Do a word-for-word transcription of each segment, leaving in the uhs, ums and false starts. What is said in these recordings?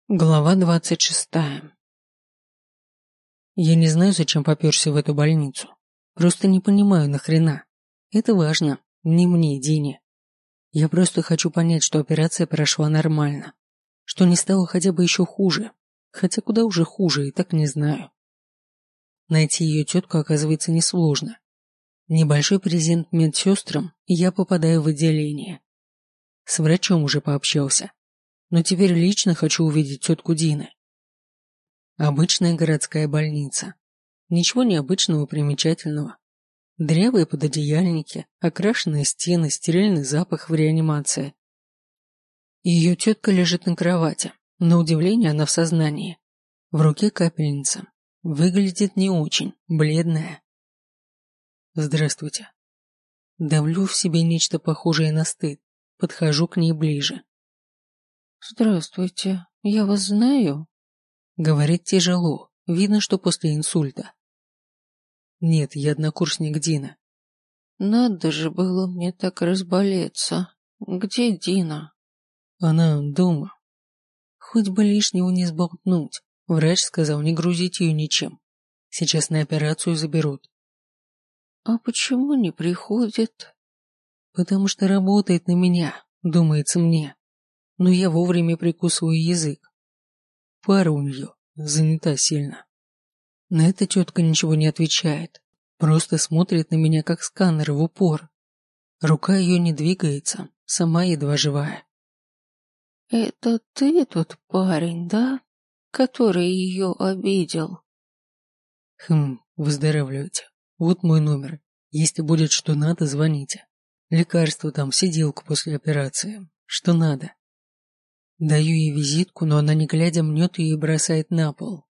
Глава двадцать шестая. Я не знаю, зачем попёрся в эту больницу. Просто не понимаю, нахрена. Это важно. Не мне, Дине. Я просто хочу понять, что операция прошла нормально. Что не стало хотя бы еще хуже. Хотя куда уже хуже, и так не знаю. Найти ее тетку оказывается несложно. Небольшой презент медсестрам, и я попадаю в отделение. С врачом уже пообщался. Но теперь лично хочу увидеть тетку Дины. Обычная городская больница. Ничего необычного, примечательного. Дрявые пододеяльники, окрашенные стены, стерильный запах в реанимации. Ее тетка лежит на кровати. На удивление, она в сознании. В руке капельница. Выглядит не очень, бледная. Здравствуйте. Давлю в себе нечто похожее на стыд. Подхожу к ней ближе. «Здравствуйте, я вас знаю?» Говорит тяжело, видно, что после инсульта. Нет, я однокурсник Дина. «Надо же было мне так разболеться. Где Дина?» Она дома. Хоть бы лишнего не сболтнуть. Врач сказал не грузить ее ничем. Сейчас на операцию заберут. «А почему не приходит?» Потому что работает на меня, думается мне. Но я вовремя прикусываю язык. Пара у нее занята сильно. На это тетка ничего не отвечает. Просто смотрит на меня, как сканер, в упор. Рука ее не двигается, сама едва живая. «Это ты тот парень, да? Который ее обидел?» Хм, выздоравливайте. Вот мой номер. Если будет что надо, звоните. Лекарство там, сиделку после операции. Что надо. Даю ей визитку, но она не глядя мнет ее и бросает на пол.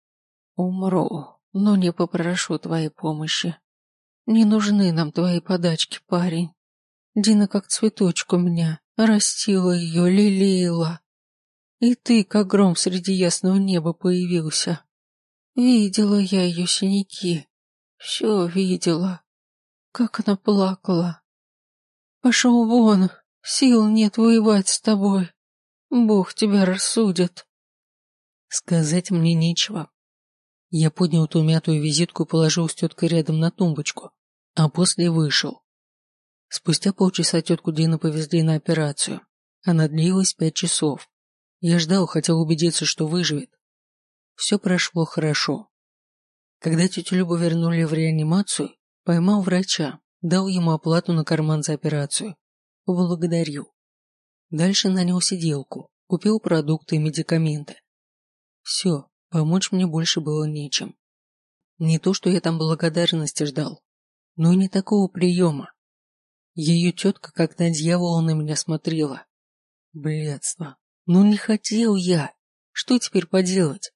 «Умру, но не попрошу твоей помощи. Не нужны нам твои подачки, парень. Дина как цветочек у меня, растила ее, лелеяла. И ты, как гром среди ясного неба, появился. Видела я ее синяки, все видела, как она плакала. Пошел вон, сил нет воевать с тобой. Бог тебя рассудит». Сказать мне нечего. Я поднял ту мятую визитку и положил с теткой рядом на тумбочку, а после вышел. Спустя полчаса тетку Дину повезли на операцию. Она длилась пять часов. Я ждал, хотел убедиться, что выживет. Все прошло хорошо. Когда тетю Любу вернули в реанимацию, поймал врача, дал ему оплату на карман за операцию. Поблагодарил. Дальше нанял сиделку, купил продукты и медикаменты. Все, помочь мне больше было нечем. Не то, что я там благодарности ждал, но и не такого приема. Ее тетка как на дьявола на меня смотрела. Блядство. Ну не хотел я. Что теперь поделать?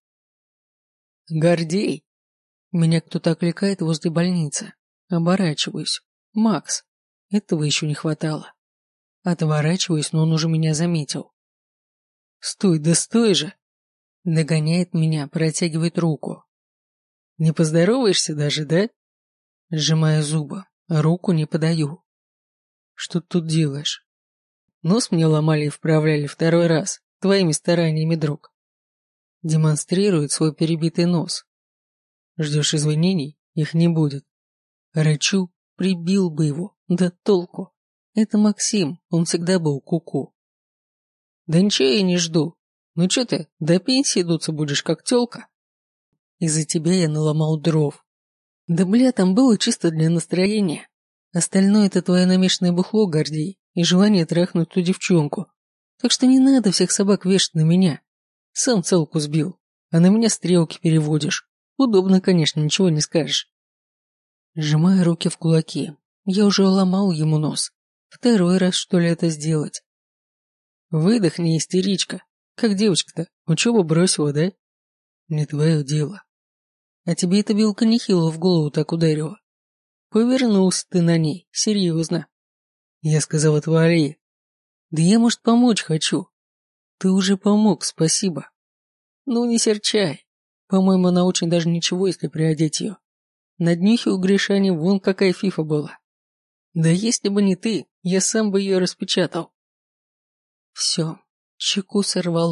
Гордей. Меня кто-то окликает возле больницы. Оборачиваюсь. Макс. Этого еще не хватало. Отворачиваюсь, но он уже меня заметил. Стой, да стой же. Догоняет меня, протягивает руку. Не поздороваешься даже, да? Сжимая зубы, руку не подаю. Что ты тут делаешь? Нос мне ломали и вправляли второй раз, твоими стараниями, друг. Демонстрирует свой перебитый нос. Ждешь извинений? Их не будет. Рычу, прибил бы его, да толку. Это Максим, он всегда был куку. Да ничего я не жду. Ну что ты, до пенсии дуться будешь, как тёлка? Из-за тебя я наломал дров. Да бля, там было чисто для настроения. Остальное это твое намешанное бухло, Гордей, и желание трахнуть ту девчонку. Так что не надо всех собак вешать на меня. Сам целку сбил, а на меня стрелки переводишь. Удобно, конечно, ничего не скажешь. Сжимая руки в кулаки, я уже ломал ему нос. Второй раз, что ли, это сделать? Выдохни, истеричка. Как девочка-то, учебу бросила, да? Не твое дело. А тебе эта вилка нехило в голову так ударила. Повернулся ты на ней, серьезно. Я сказал, отвали. Да я, может, помочь хочу. Ты уже помог, спасибо. Ну, не серчай. По-моему, она очень даже ничего, если приодеть ее. На днюхе у Гришани вон какая фифа была. Да если бы не ты, я сам бы ее распечатал. Все, щеку сорвало.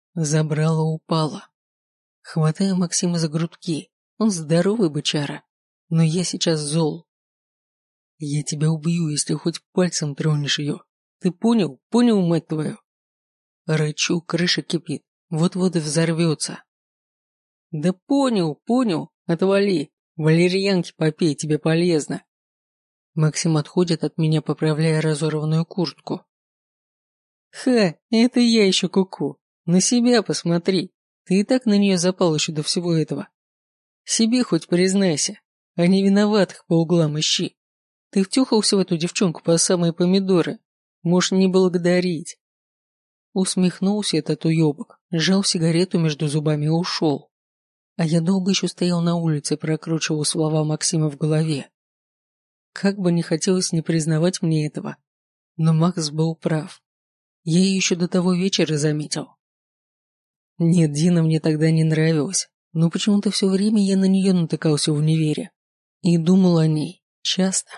Забрала, упала. Хватаю Максима за грудки. Он здоровый бычара, но я сейчас зол. Я тебя убью, если хоть пальцем тронешь ее. Ты понял? Понял, мать твою? Рычу, крыша кипит. Вот-вот и взорвется. Да понял, понял. Отвали. Валерьянки попей, тебе полезно. Максим отходит от меня, поправляя разорванную куртку. Ха, это я еще куку. На себя посмотри. Ты и так на нее запал еще до всего этого. Себе хоть признайся, а не виноватых по углам ищи. Ты втюхался в эту девчонку по самые помидоры. Можешь не благодарить. Усмехнулся этот уебок, сжал сигарету между зубами и ушел. А я долго еще стоял на улице и прокручивал слова Максима в голове. Как бы не хотелось не признавать мне этого, но Макс был прав. Я ее еще до того вечера заметил. Нет, Дина мне тогда не нравилась, но почему-то все время я на нее натыкался в универе и думал о ней часто.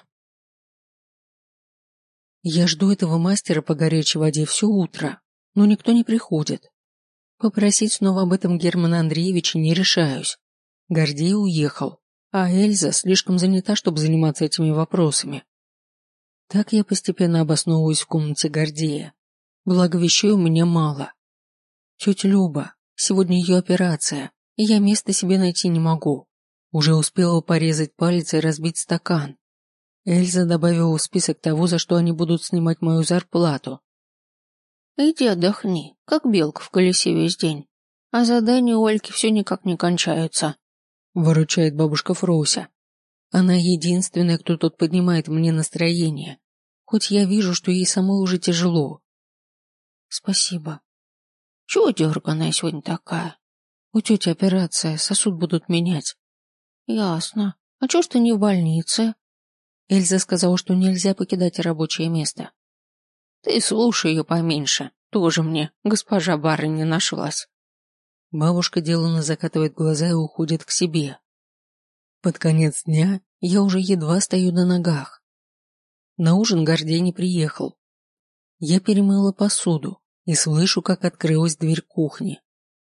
Я жду этого мастера по горячей воде все утро, но никто не приходит. Попросить снова об этом Германа Андреевича не решаюсь. Гордей уехал, а Эльза слишком занята, чтобы заниматься этими вопросами. Так я постепенно обосновываюсь в комнате Гордея. Благо вещей у меня мало. Тетя Люба, сегодня ее операция, и я места себе найти не могу. Уже успела порезать палец и разбить стакан. Эльза добавила в список того, за что они будут снимать мою зарплату. Иди отдохни, как белка в колесе весь день. А задания у Ольки все никак не кончаются. Выручает бабушка Фроуся. Она единственная, кто тут поднимает мне настроение. Хоть я вижу, что ей самой уже тяжело. Спасибо. Чего дерганая сегодня такая? У тети операция, сосуд будут менять. Ясно. А чего ж ты не в больнице? Эльза сказала, что нельзя покидать рабочее место. Ты слушай ее поменьше. Тоже мне госпожа барыня нашлась. Бабушка деланно закатывает глаза и уходит к себе. Под конец дня я уже едва стою на ногах. На ужин Гордей не приехал. Я перемыла посуду и слышу, как открылась дверь кухни.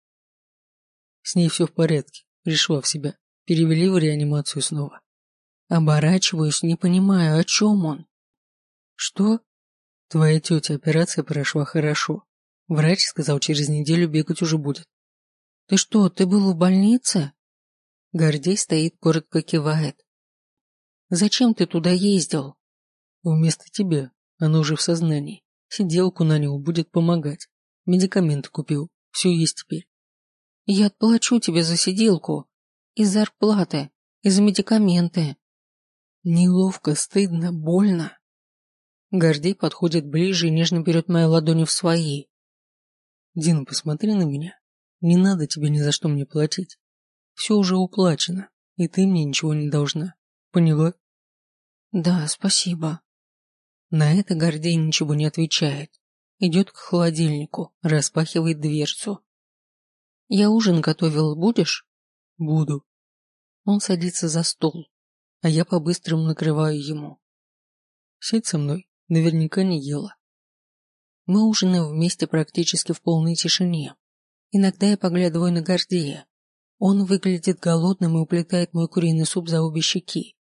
С ней все в порядке, пришла в себя. Перевели в реанимацию снова. Оборачиваюсь, не понимаю, о чем он. Что? Твоя тетя, операция прошла хорошо. Врач сказал, через неделю бегать уже будет. Ты что, ты был в больнице? Гордей стоит, коротко кивает. Зачем ты туда ездил? Вместо тебя. Она уже в сознании. Сиделку нанял, будет помогать. Медикаменты купил. Все есть теперь. Я отплачу тебе за сиделку. Из зарплаты. И за медикаменты. Неловко, стыдно, больно. Гордей подходит ближе и нежно берет мои ладони в свои. Дина, посмотри на меня. Не надо тебе ни за что мне платить. Все уже уплачено, и ты мне ничего не должна. Поняла? Да, спасибо. На это Гордей ничего не отвечает. Идет к холодильнику, распахивает дверцу. Я ужин готовил, будешь? Буду. Он садится за стол, а я по-быстрому накрываю ему. Сядь со мной, наверняка не ела. Мы ужинаем вместе практически в полной тишине. Иногда я поглядываю на Гордея. Он выглядит голодным и уплетает мой куриный суп за обе щеки.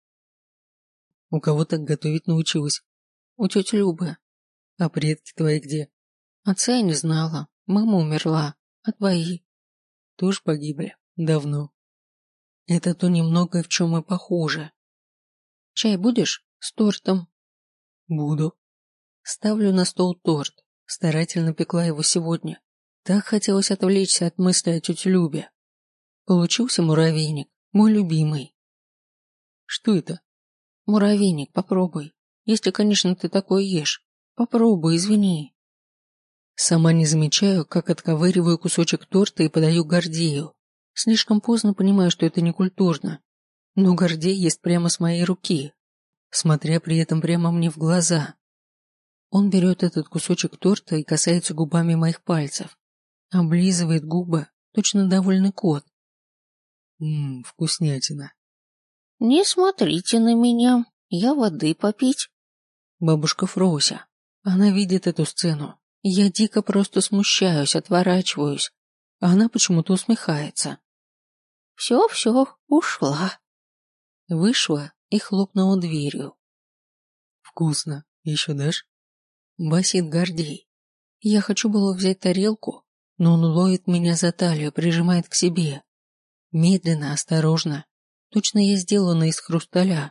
У кого так готовить научилась? У тети Любы. А предки твои где? Отца я не знала. Мама умерла. А твои? Тоже погибли. Давно. Это то немногое, в чем мы похожи. Чай будешь? С тортом? Буду. Ставлю на стол торт. Старательно пекла его сегодня. Так хотелось отвлечься от мысли о тете Любе. Получился муравейник, мой любимый. Что это? Муравейник, попробуй. Если, конечно, ты такое ешь. Попробуй, извини. Сама не замечаю, как отковыриваю кусочек торта и подаю Гордею. Слишком поздно понимаю, что это некультурно. Но Гордей ест прямо с моей руки, смотря при этом прямо мне в глаза. Он берет этот кусочек торта и касается губами моих пальцев. Облизывает губы, точно довольный кот. Ммм, вкуснятина. Не смотрите на меня, я воды попить. Бабушка Фроуся. Она видит эту сцену. Я дико просто смущаюсь, отворачиваюсь. а она почему-то усмехается. Все-все, ушла. Вышла и хлопнула дверью. Вкусно. Еще дашь? Басит Гордей. Я хочу было взять тарелку, но он ловит меня за талию, прижимает к себе. Медленно, осторожно. Точно я сделана из хрусталя.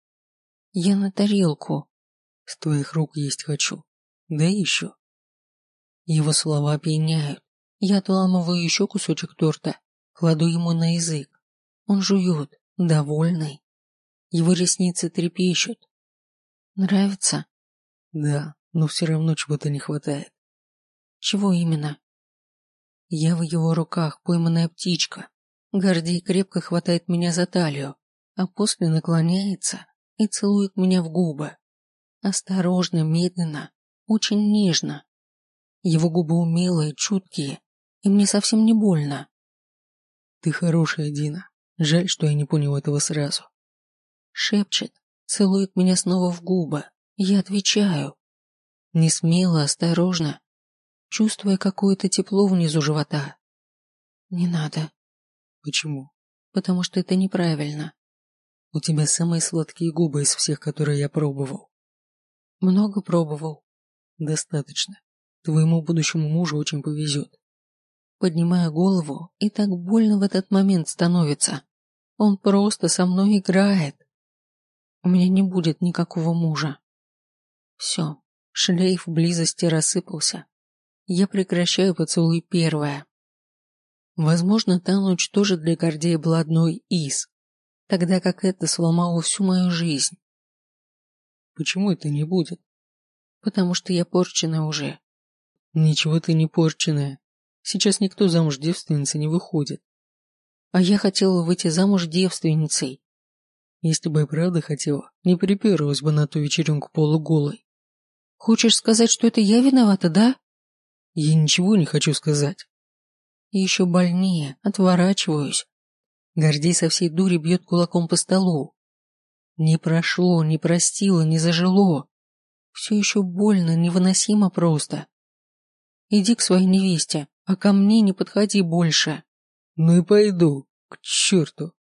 Я на тарелку. С твоих рук есть хочу. Да еще. Его слова опьяняют. Я отламываю еще кусочек торта, кладу ему на язык. Он жует, довольный. Его ресницы трепещут. Нравится? Да, но все равно чего-то не хватает. Чего именно? Я в его руках, пойманная птичка. Гордей крепко хватает меня за талию, а после наклоняется и целует меня в губы. Осторожно, медленно, очень нежно. Его губы умелые, чуткие, и мне совсем не больно. Ты хорошая, Дина. Жаль, что я не понял этого сразу. Шепчет, целует меня снова в губы. Я отвечаю. Не смело, осторожно, чувствуя какое-то тепло внизу живота. Не надо. Почему? Потому что это неправильно. У тебя самые сладкие губы из всех, которые я пробовал. Много пробовал. Достаточно. Твоему будущему мужу очень повезет. Поднимаю голову, и так больно в этот момент становится. Он просто со мной играет. У меня не будет никакого мужа. Все, шлейф близости рассыпался. Я прекращаю поцелуй первое. Возможно, та ночь тоже для Гордея была одной из, тогда как это сломало всю мою жизнь. Почему это не будет? Потому что я порченная уже. Ничего ты не порченная. Сейчас никто замуж девственницей не выходит. А я хотела выйти замуж девственницей. Если бы я правда хотела, не приперлась бы на ту вечеринку полуголой. Хочешь сказать, что это я виновата, да? Я ничего не хочу сказать. Еще больнее, отворачиваюсь. Гордей со всей дури бьет кулаком по столу. Не прошло, не простило, не зажило. Все еще больно, невыносимо просто. Иди к своей невесте, а ко мне не подходи больше. Ну и пойду, к черту.